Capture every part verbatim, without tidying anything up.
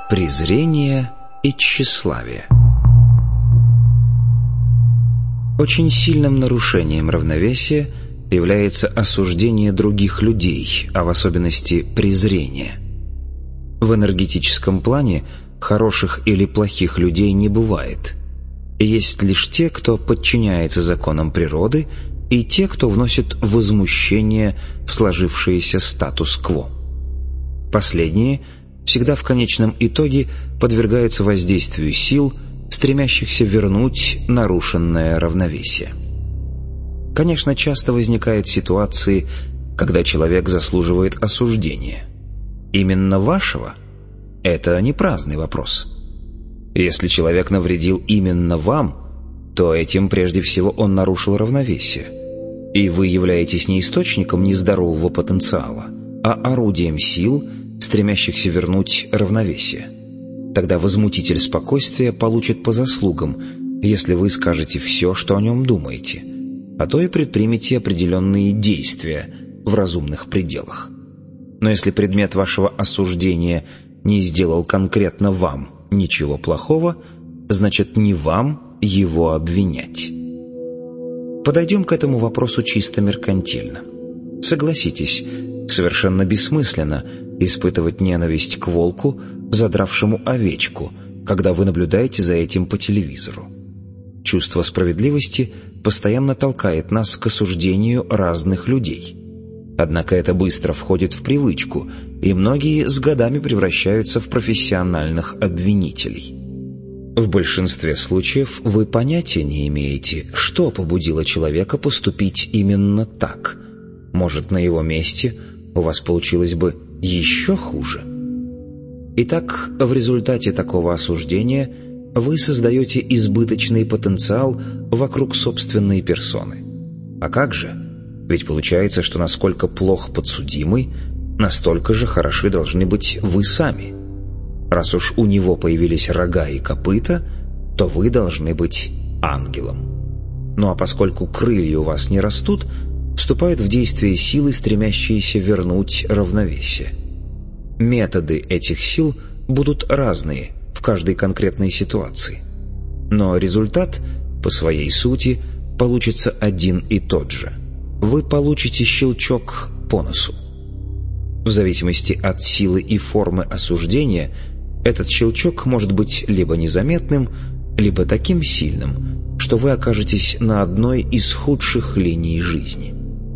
Презрение и тщеславие. Очень сильным нарушением равновесия является осуждение других людей, а в особенности презрение. В энергетическом плане хороших или плохих людей не бывает. Есть лишь те, кто подчиняется законам природы, и те, кто вносит возмущение в сложившийся статус-кво. Последние всегда в конечном итоге подвергаются воздействию сил, стремящихся вернуть нарушенное равновесие. Конечно, часто возникают ситуации, когда человек заслуживает осуждения. Именно вашего – это не праздный вопрос. Если человек навредил именно вам, то этим прежде всего он нарушил равновесие, и вы являетесь не источником нездорового потенциала, а орудием сил, стремящихся вернуть равновесие. Тогда возмутитель спокойствия получит по заслугам, если вы скажете все, что о нем думаете, а то и предпримете определенные действия в разумных пределах. Но если предмет вашего осуждения не сделал конкретно вам ничего плохого, значит, не вам его обвинять. Подойдем к этому вопросу чисто меркантильно. Согласитесь, совершенно бессмысленно испытывать ненависть к волку, задравшему овечку, когда вы наблюдаете за этим по телевизору. Чувство справедливости постоянно толкает нас к осуждению разных людей. Однако это быстро входит в привычку, и многие с годами превращаются в профессиональных обвинителей. В большинстве случаев вы понятия не имеете, что побудило человека поступить именно так. Может, на его месте у вас получилось бы еще хуже. Итак, в результате такого осуждения вы создаете избыточный потенциал вокруг собственной персоны. А как же? Ведь получается, что насколько плох подсудимый, настолько же хороши должны быть вы сами. Раз уж у него появились рога и копыта, то вы должны быть ангелом. Ну а поскольку крылья у вас не растут, вступают в действие силы, стремящиеся вернуть равновесие. Методы этих сил будут разные в каждой конкретной ситуации. Но результат, по своей сути, получится один и тот же. Вы получите щелчок по носу. В зависимости от силы и формы осуждения, этот щелчок может быть либо незаметным, либо таким сильным, что вы окажетесь на одной из худших линий жизни.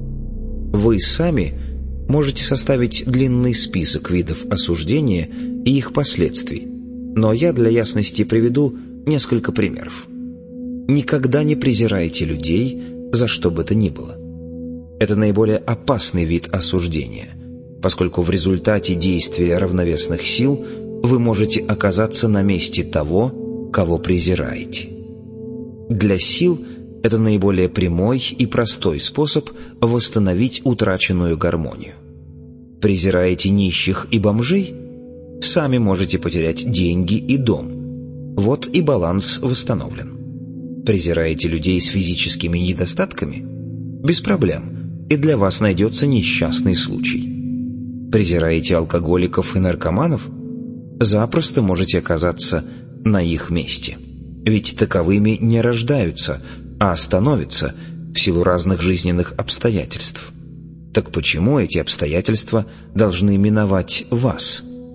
Вы сами можете составить длинный список видов осуждения и их последствий, но я для ясности приведу несколько примеров. Никогда не презирайте людей за что бы то ни было. Это наиболее опасный вид осуждения, поскольку в результате действия равновесных сил вы можете оказаться на месте того, кого презираете. Для сил это наиболее прямой и простой способ восстановить утраченную гармонию. Презираете нищих и бомжей? Сами можете потерять деньги и дом. Вот и баланс восстановлен. Презираете людей с физическими недостатками? Без проблем, и для вас найдется несчастный случай. Презираете алкоголиков и наркоманов? Запросто можете оказаться на их месте. Ведь таковыми не рождаются, а становятся в силу разных жизненных обстоятельств. Так почему эти обстоятельства должны миновать вас?